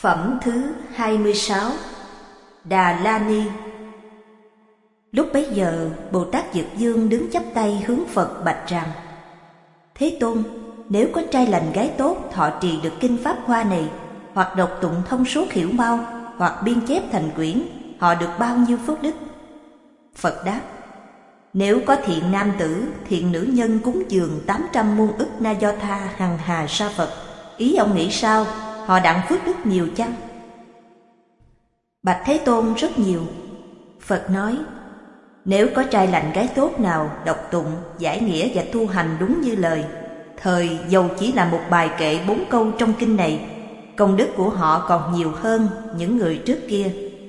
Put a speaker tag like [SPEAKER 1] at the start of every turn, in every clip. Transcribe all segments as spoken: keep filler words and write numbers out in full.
[SPEAKER 1] Phẩm thứ hai mươi sáu. Đà La Ni. Lúc bấy giờ, Bồ Tát Dược Dương đứng chắp tay hướng Phật bạch rằng: Thế Tôn, nếu có trai lành gái tốt thọ trì được kinh Pháp Hoa này, hoặc đọc tụng thông suốt hiểu mau, hoặc biên chép thành quyển, họ được bao nhiêu phước đức? Phật đáp: Nếu có thiện nam tử, thiện nữ nhân cúng dường tám trăm muôn ức na do tha hằng hà sa Phật, ý ông nghĩ sao? Họ đặng phước đức nhiều chăng? Bạch Thế Tôn: Rất nhiều. Phật nói: Nếu có trai lành gái tốt nào đọc tụng, giải nghĩa và tu hành đúng như lời, thời dầu chỉ là một bài kệ bốn câu trong kinh này, công đức của họ còn nhiều hơn những người trước kia.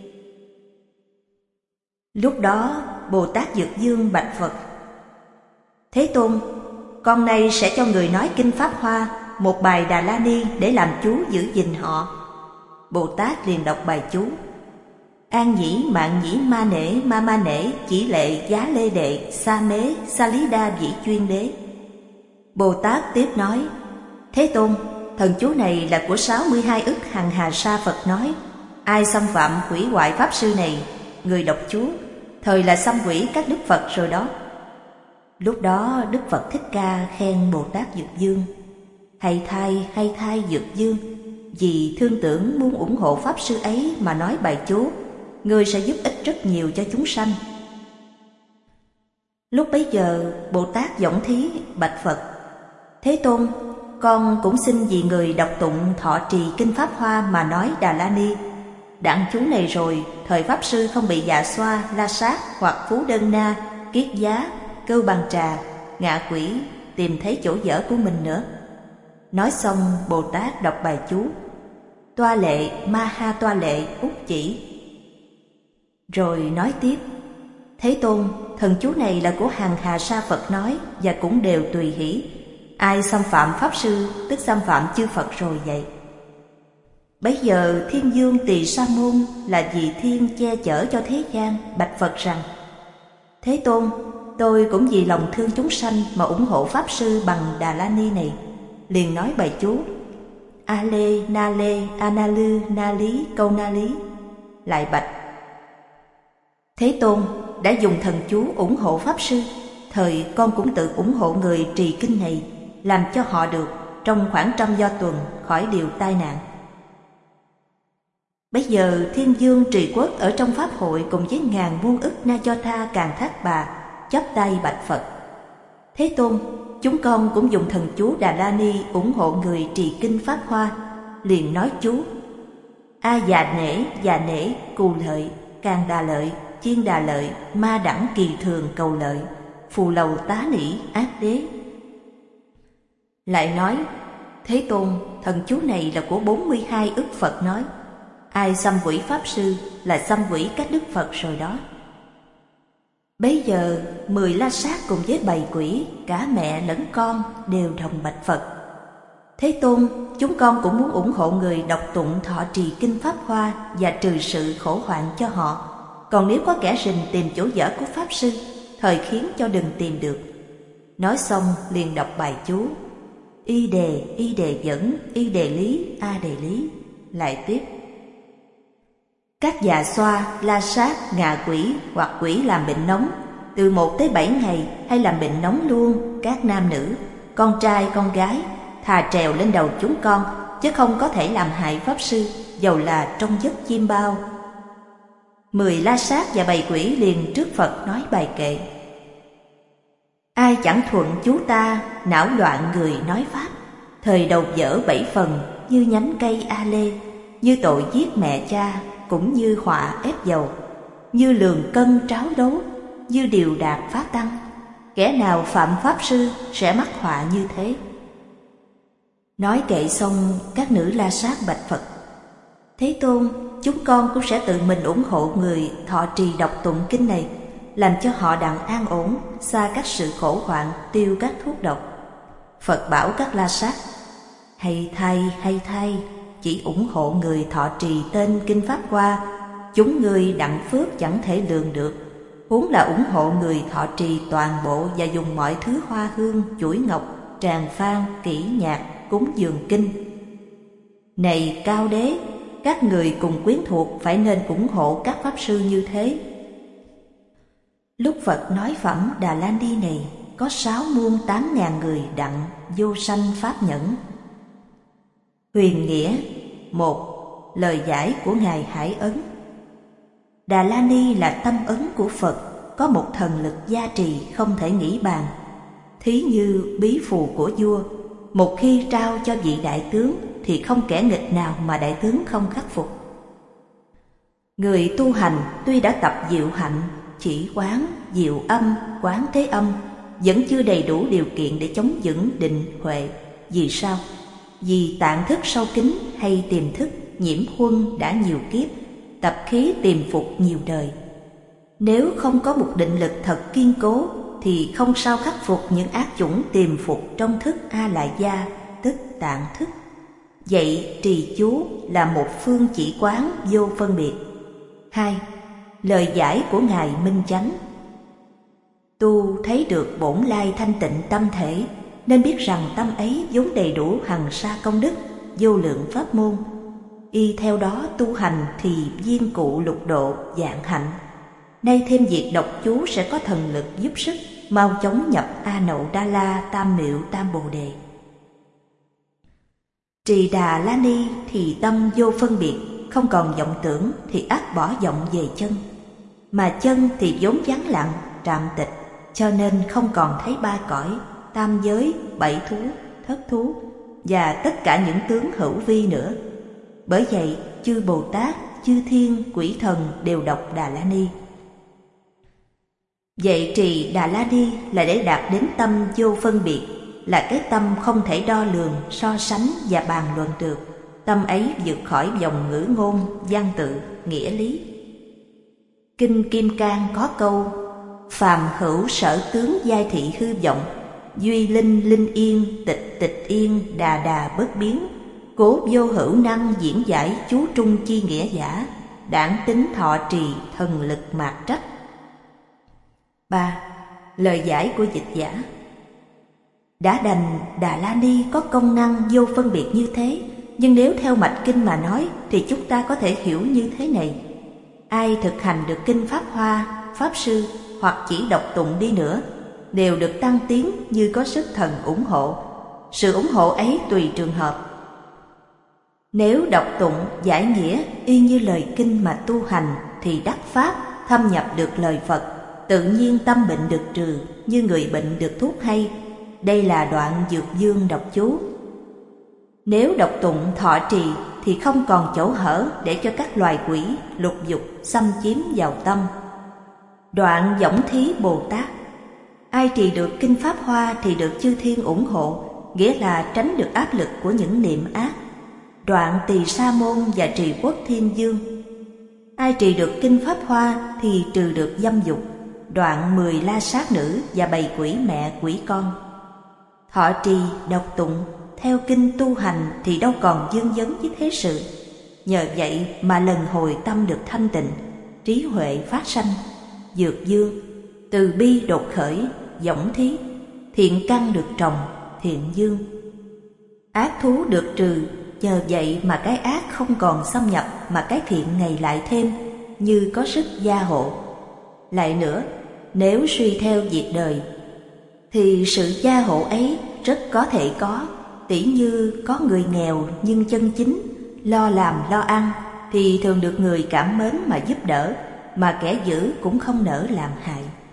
[SPEAKER 1] Lúc đó Bồ Tát Dược Dương bạch Phật: Thế Tôn, con nay sẽ cho người nói kinh Pháp Hoa, một bài Đà La Ni để làm chú giữ gìn họ. Bồ Tát liền đọc bài chú: An nhĩ mạng nhĩ ma nể ma ma nể chỉ lệ giá lê đệ sa mế sa lý đa vĩ chuyên đế. Bồ Tát tiếp nói: Thế Tôn, thần chú này là của sáu mươi hai ức hằng hà sa Phật nói. Ai xâm phạm hủy hoại pháp sư này, người đọc chú, thời là xâm hủy các đức Phật rồi đó. Lúc đó Đức Phật Thích Ca khen Bồ Tát Dược Dương: Hay thay, hay thay Dược Dương, vì thương tưởng muốn ủng hộ pháp sư ấy mà nói bài chú, người sẽ giúp ích rất nhiều cho chúng sanh. Lúc bấy giờ Bồ Tát Võng Thí bạch Phật: Thế Tôn, con cũng xin vì người đọc tụng thọ trì kinh Pháp Hoa mà nói Đà La Ni. Đặng chú này rồi, thời pháp sư không bị dạ xoa, la sát hoặc phú đơn na, kiết giá, cưu bằng trà, ngạ quỷ tìm thấy chỗ dở của mình nữa. Nói xong, Bồ Tát đọc bài chú: Toa lệ ma ha toa lệ út chỉ. Rồi nói tiếp: Thế Tôn, thần chú này là của hằng hà sa Phật nói, và cũng đều tùy hỷ. Ai xâm phạm pháp sư tức xâm phạm chư Phật rồi vậy. Bấy giờ Thiên Dương Tỳ Sa Môn là vì thiên che chở cho thế gian bạch Phật rằng: Thế Tôn, tôi cũng vì lòng thương chúng sanh mà ủng hộ pháp sư bằng Đà La Ni này. Liền nói bài chú: A lê na lê a na lư na lý câu na lý. Lại bạch: Thế Tôn, đã dùng thần chú ủng hộ pháp sư, thời con cũng tự ủng hộ người trì kinh này, làm cho họ được trong khoảng trăm do tuần khỏi điều tai nạn. Bây giờ Thiên Dương Trì Quốc ở trong pháp hội cùng với ngàn muôn ức na do tha Càn Thác Bà chắp tay bạch Phật: Thế Tôn, chúng con cũng dùng thần chú Đà La Ni ủng hộ người trì kinh Pháp Hoa. Liền nói chú: A già nể già nể cù lợi Càng đà lợi chiên đà lợi ma đẳng kỳ thường cầu lợi phù lầu tá nỉ ác đế. Lại nói: Thế Tôn, thần chú này là của bốn mươi hai ức Phật nói. Ai xâm hủy pháp sư là xâm hủy các đức Phật rồi đó. Bấy giờ mười la sát cùng với bầy quỷ, cả mẹ lẫn con đều đồng bạch Phật: Thế Tôn, chúng con cũng muốn ủng hộ người đọc tụng thọ trì kinh Pháp Hoa và trừ sự khổ hoạn cho họ. Còn nếu có kẻ rình tìm chỗ dở của pháp sư, thời khiến cho đừng tìm được. Nói xong liền đọc bài chú: Y đề y đề dẫn y đề lý a đề lý. Lại tiếp: Các già xoa, la sát, ngạ quỷ hoặc quỷ làm bệnh nóng, từ một tới bảy ngày hay làm bệnh nóng luôn, các nam nữ, con trai con gái, thà trèo lên đầu chúng con, chứ không có thể làm hại pháp sư, dầu là trong giấc chim bao. Mười la sát và bầy quỷ liền trước Phật nói bài kệ: Ai chẳng thuận chú ta, não loạn người nói pháp, thời đầu dở bảy phần, như nhánh cây a lê, như tội giết mẹ cha, cũng như họa ép dầu, như lường cân tráo đấu, như điều đạt phá tăng. Kẻ nào phạm pháp sư sẽ mắc họa như thế. Nói kệ xong, các nữ la sát bạch Phật: Thế Tôn, chúng con cũng sẽ tự mình ủng hộ người thọ trì đọc tụng kinh này, làm cho họ đặng an ổn, xa các sự khổ hoạn, tiêu các thuốc độc. Phật bảo các la sát: Hay thay, hay thay, chỉ ủng hộ người thọ trì tên kinh Pháp Hoa, chúng người đặng phước chẳng thể lường được. Huống là ủng hộ người thọ trì toàn bộ và dùng mọi thứ hoa hương, chuỗi ngọc, tràng phan, kỹ nhạc, cúng dường kinh. Này cao đế, các người cùng quyến thuộc phải nên ủng hộ các pháp sư như thế. Lúc Phật nói phẩm Đà La Ni này, có sáu muôn tám ngàn người đặng vô sanh pháp nhẫn. Huyền nghĩa. Một. Lời giải của Ngài Hải Ấn. Đà La Ni là tâm ấn của Phật, có một thần lực gia trì không thể nghĩ bàn. Thí như bí phù của vua, một khi trao cho vị đại tướng thì không kẻ nghịch nào mà đại tướng không khắc phục. Người tu hành tuy đã tập diệu hạnh, chỉ quán, diệu âm, quán thế âm, vẫn chưa đầy đủ điều kiện để chống vững định huệ. Vì sao? Vì tạng thức sâu kín hay tiềm thức nhiễm huân đã nhiều kiếp, tập khí tiềm phục nhiều đời. Nếu không có một định lực thật kiên cố thì không sao khắc phục những ác chủng tiềm phục trong thức A La Gia, tức tạng thức. Vậy trì chú là một phương chỉ quán vô phân biệt. Hai. Lời giải của Ngài Minh Chánh. Tu thấy được bổn lai thanh tịnh tâm thể, nên biết rằng tâm ấy vốn đầy đủ hằng sa công đức, vô lượng pháp môn. Y theo đó tu hành thì viên cụ lục độ vạn hạnh. Nay thêm việc đọc chú sẽ có thần lực giúp sức, mau chóng nhập A Nậu Đa La Tam Miệu Tam Bồ Đề. Trì Đà La Ni thì tâm vô phân biệt, không còn vọng tưởng thì ắt bỏ vọng về chân. Mà chân thì vốn vắng lặng, trạm tịch, cho nên không còn thấy ba cõi, tam giới, bảy thú, thất thú và tất cả những tướng hữu vi nữa. Bởi vậy chư Bồ Tát, chư Thiên, quỷ thần đều đọc Đà La Ni. Vậy trì Đà La Ni là để đạt đến tâm vô phân biệt, là cái tâm không thể đo lường, so sánh và bàn luận được. Tâm ấy vượt khỏi vòng ngữ ngôn, văn tự, nghĩa lý. Kinh Kim Cang có câu: phàm hữu sở tướng giai thị hư vọng, duy linh linh yên, tịch tịch yên, đà đà bất biến. Cố vô hữu năng diễn giải chú trung chi nghĩa giả, đản tính thọ trì thần lực mạt trách. Ba. Lời giải của dịch giả. Đã đành Đà La Ni có công năng vô phân biệt như thế, nhưng nếu theo mạch kinh mà nói thì chúng ta có thể hiểu như thế này. Ai thực hành được kinh Pháp Hoa, Pháp Sư hoặc chỉ đọc tụng đi nữa, đều được tăng tiến như có sức thần ủng hộ. Sự ủng hộ ấy tùy trường hợp. Nếu đọc tụng giải nghĩa y như lời kinh mà tu hành thì đắc pháp, thâm nhập được lời Phật, tự nhiên tâm bệnh được trừ, như người bệnh được thuốc hay. Đây là đoạn Dược Dương đọc chú. Nếu đọc tụng thọ trì thì không còn chỗ hở để cho các loài quỷ lục dục xâm chiếm vào tâm. Đoạn Võng Thí Bồ Tát. Ai trì được kinh Pháp Hoa thì được chư thiên ủng hộ, nghĩa là tránh được áp lực của những niệm ác. Đoạn Tỳ Sa Môn và Trì Quốc Thiên Dương. Ai trì được kinh Pháp Hoa thì trừ được dâm dục. Đoạn mười la sát nữ và bầy quỷ mẹ quỷ con. Thọ trì đọc tụng theo kinh tu hành thì đâu còn vương vấn với thế sự. Nhờ vậy mà lần hồi tâm được thanh tịnh, trí huệ phát sanh. Dược Dương, từ bi đột khởi, võng thí, thiện căn được trồng, thiện dương. Ác thú được trừ, nhờ vậy mà cái ác không còn xâm nhập, mà cái thiện ngày lại thêm, như có sức gia hộ. Lại nữa, nếu suy theo việc đời thì sự gia hộ ấy rất có thể có. Tỉ như có người nghèo nhưng chân chính, lo làm lo ăn thì thường được người cảm mến mà giúp đỡ, mà kẻ dữ cũng không nỡ làm hại.